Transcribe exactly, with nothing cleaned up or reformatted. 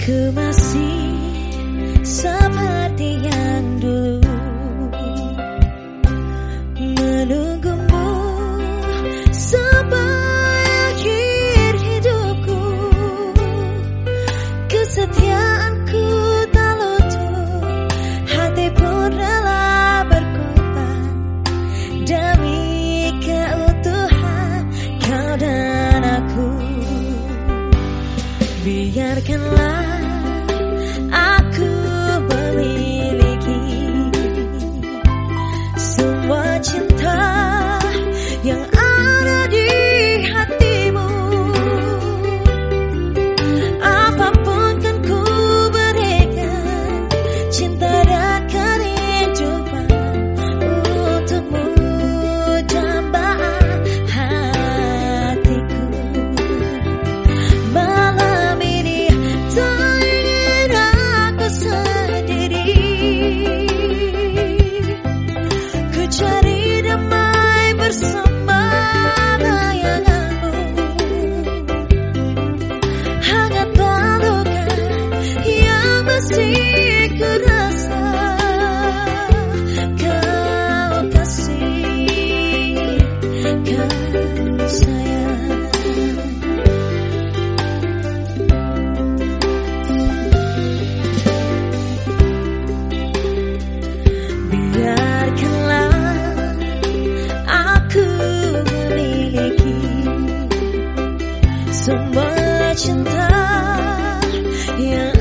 Ku masih seperti yang dulu, menunggumu sampai akhir hidupku. Kesetiaanku tak luntur, hati pun rela berkorban demi keutuhan kau dan aku. Biarkanlah aku memiliki semua cinta yang ada di hatimu. Apapun kan ku berikan, cinta dan kehidupan untukmu, dambaan hatiku. Malam ini tak ingin aku sendiri, ku cari damai bersama bayanganmu. Hangat pelukan yang masih ku rasa, kau kasih, kau sayang. Biarkanlah aku memiliki semua cinta yang